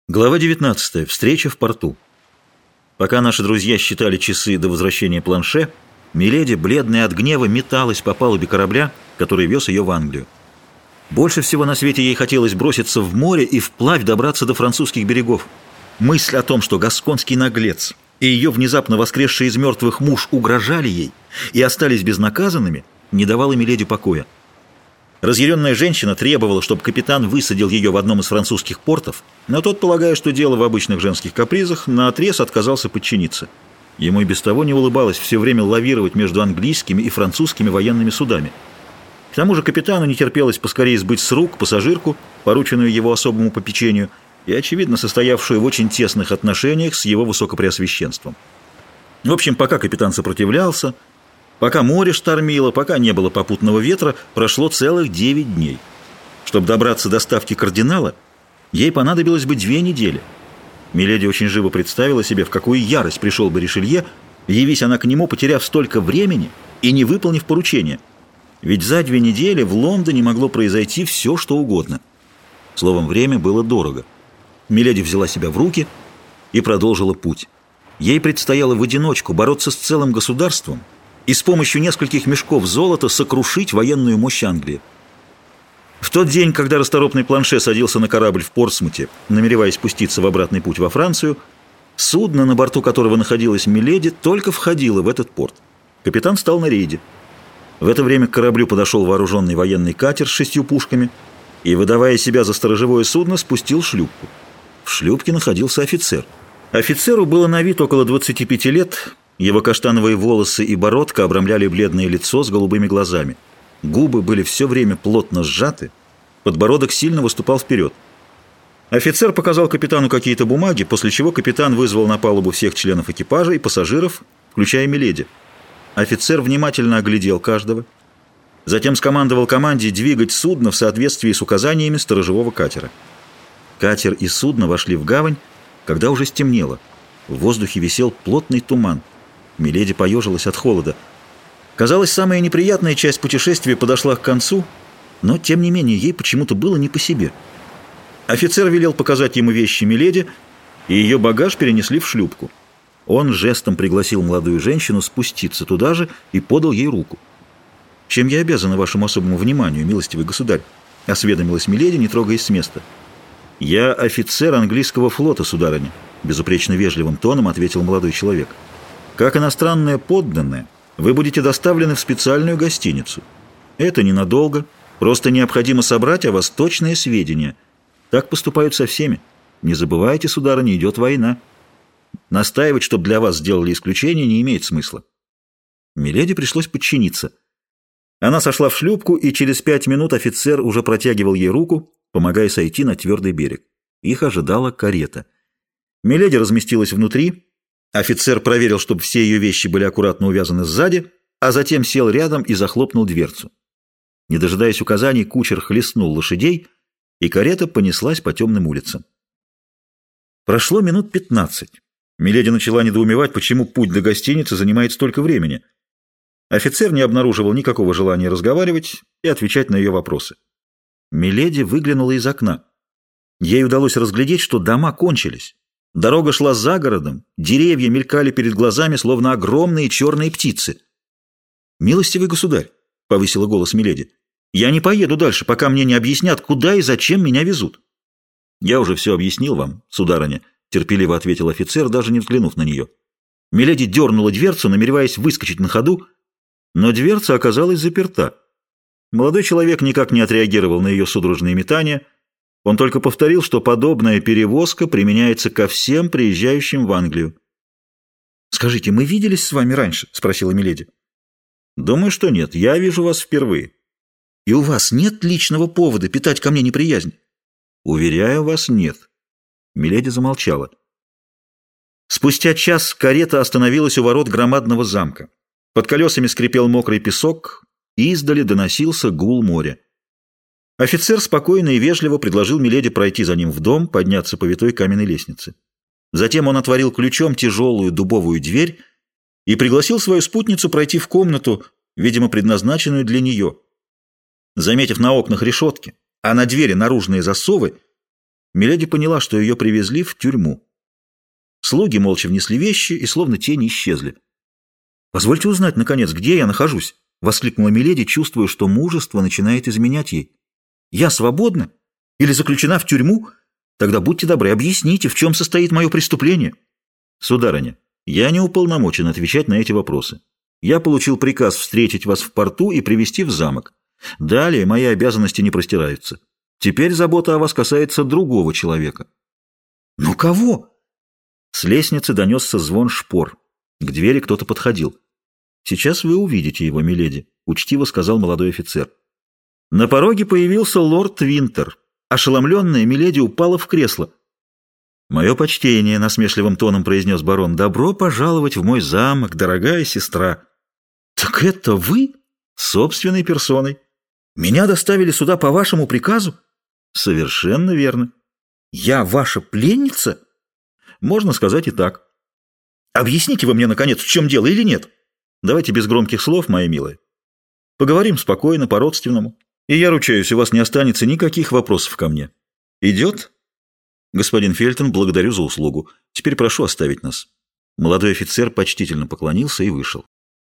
Глава 19. Встреча в порту. Пока наши друзья считали часы до возвращения Планше, Миледи, бледная от гнева, металась по палубе корабля, который вез ее в Англию. Больше всего на свете ей хотелось броситься в море и вплавь добраться до французских берегов. Мысль о том, что гасконский наглец и ее внезапно воскресший из мертвых муж угрожали ей и остались безнаказанными, не давала Миледи покоя. Разъяренная женщина требовала, чтобы капитан высадил ее в одном из французских портов, но тот, полагая, что дело в обычных женских капризах, наотрез отказался подчиниться. Ему и без того не улыбалось все время лавировать между английскими и французскими военными судами. К тому же капитану не терпелось поскорее сбыть с рук пассажирку, порученную его особому попечению, и, очевидно, состоявшую в очень тесных отношениях с его высокопреосвященством. В общем, пока капитан сопротивлялся, пока море штормило, пока не было попутного ветра, прошло целых 9 дней. Чтобы добраться до ставки кардинала, ей понадобилось бы 2 недели. Миледи очень живо представила себе, в какую ярость пришел бы Ришелье, явись она к нему, потеряв столько времени и не выполнив поручения. Ведь за 2 недели в Лондоне могло произойти все, что угодно. Словом, время было дорого. Миледи взяла себя в руки и продолжила путь. Ей предстояло в одиночку бороться с целым государством и с помощью нескольких мешков золота сокрушить военную мощь Англии. В тот день, когда расторопный Планше садился на корабль в Портсмуте, намереваясь пуститься в обратный путь во Францию, судно, на борту которого находилась Миледи, только входило в этот порт. Капитан стал на рейде. В это время к кораблю подошел вооруженный военный катер с 6 пушками и, выдавая себя за сторожевое судно, спустил шлюпку. В шлюпке находился офицер. Офицеру было на вид около 25 лет. Его каштановые волосы и бородка обрамляли бледное лицо с голубыми глазами. Губы были все время плотно сжаты, подбородок сильно выступал вперед. Офицер показал капитану какие-то бумаги, после чего капитан вызвал на палубу всех членов экипажа и пассажиров, включая Миледи. Офицер внимательно оглядел каждого, затем скомандовал команде двигать судно в соответствии с указаниями сторожевого катера. Катер и судно вошли в гавань, когда уже стемнело. В воздухе висел плотный туман. Миледи поежилась от холода. Казалось, самая неприятная часть путешествия подошла к концу, но, тем не менее, ей почему-то было не по себе. Офицер велел показать ему вещи Миледи, и ее багаж перенесли в шлюпку. Он жестом пригласил молодую женщину спуститься туда же и подал ей руку. «Чем я обязана вашему особому вниманию, милостивый государь?» — осведомилась Миледи, не трогаясь с места. «Я офицер английского флота, сударыня», — безупречно вежливым тоном ответил молодой человек. «Как иностранная подданная, вы будете доставлены в специальную гостиницу. Это ненадолго, просто необходимо собрать о вас точные сведения. Так поступают со всеми. Не забывайте, сударыня, идет война. Настаивать, чтобы для вас сделали исключение, не имеет смысла». Миледи пришлось подчиниться. Она сошла в шлюпку, и через 5 минут офицер уже протягивал ей руку, помогая сойти на твердый берег. Их ожидала карета. Миледи разместилась внутри. Офицер проверил, чтобы все ее вещи были аккуратно увязаны сзади, а затем сел рядом и захлопнул дверцу. Не дожидаясь указаний, кучер хлестнул лошадей, и карета понеслась по темным улицам. Прошло минут 15. Миледи начала недоумевать, почему путь до гостиницы занимает столько времени. Офицер не обнаруживал никакого желания разговаривать и отвечать на ее вопросы. Миледи выглянула из окна. Ей удалось разглядеть, что дома кончились. Дорога шла за городом, деревья мелькали перед глазами, словно огромные черные птицы. «Милостивый государь», — повысила голос Миледи, — «я не поеду дальше, пока мне не объяснят, куда и зачем меня везут». «Я уже все объяснил вам, сударыня», — терпеливо ответил офицер, даже не взглянув на нее. Миледи дернула дверцу, намереваясь выскочить на ходу, но дверца оказалась заперта. Молодой человек никак не отреагировал на ее судорожные метания. Он только повторил, что подобная перевозка применяется ко всем приезжающим в Англию. «Скажите, мы виделись с вами раньше?» — спросила Миледи. «Думаю, что нет. Я вижу вас впервые». «И у вас нет личного повода питать ко мне неприязнь?» «Уверяю вас, нет». Миледи замолчала. Спустя час карета остановилась у ворот громадного замка. Под колесами скрипел мокрый песок, и издали доносился гул моря. Офицер спокойно и вежливо предложил Миледи пройти за ним в дом, подняться по витой каменной лестнице. Затем он отворил ключом тяжелую дубовую дверь и пригласил свою спутницу пройти в комнату, видимо, предназначенную для нее. Заметив на окнах решетки, а на двери наружные засовы, Миледи поняла, что ее привезли в тюрьму. Слуги молча внесли вещи, и словно тени исчезли. «Позвольте узнать, наконец, где я нахожусь?» — воскликнула Миледи, чувствуя, что мужество начинает изменять ей. «Я свободна? Или заключена в тюрьму? Тогда будьте добры, объясните, в чем состоит мое преступление?» «Сударыня, я не уполномочен отвечать на эти вопросы. Я получил приказ встретить вас в порту и привезти в замок. Далее мои обязанности не простираются. Теперь забота о вас касается другого человека». «Но кого?» С лестницы донесся звон шпор. К двери кто-то подходил. «Сейчас вы увидите его, миледи», — учтиво сказал молодой офицер. На пороге появился лорд Винтер. Ошеломленная миледи упала в кресло. «Мое почтение», — насмешливым тоном произнес барон, — «добро пожаловать в мой замок, дорогая сестра». «Так это вы? Собственной персоной? Меня доставили сюда по вашему приказу?» «Совершенно верно». «Я ваша пленница?» «Можно сказать и так». «Объясните вы мне, наконец, в чем дело или нет?» «Давайте без громких слов, моя милая. Поговорим спокойно, по-родственному. И я ручаюсь, у вас не останется никаких вопросов ко мне. Идет?» «Господин Фельтон, благодарю за услугу. Теперь прошу оставить нас». Молодой офицер почтительно поклонился и вышел.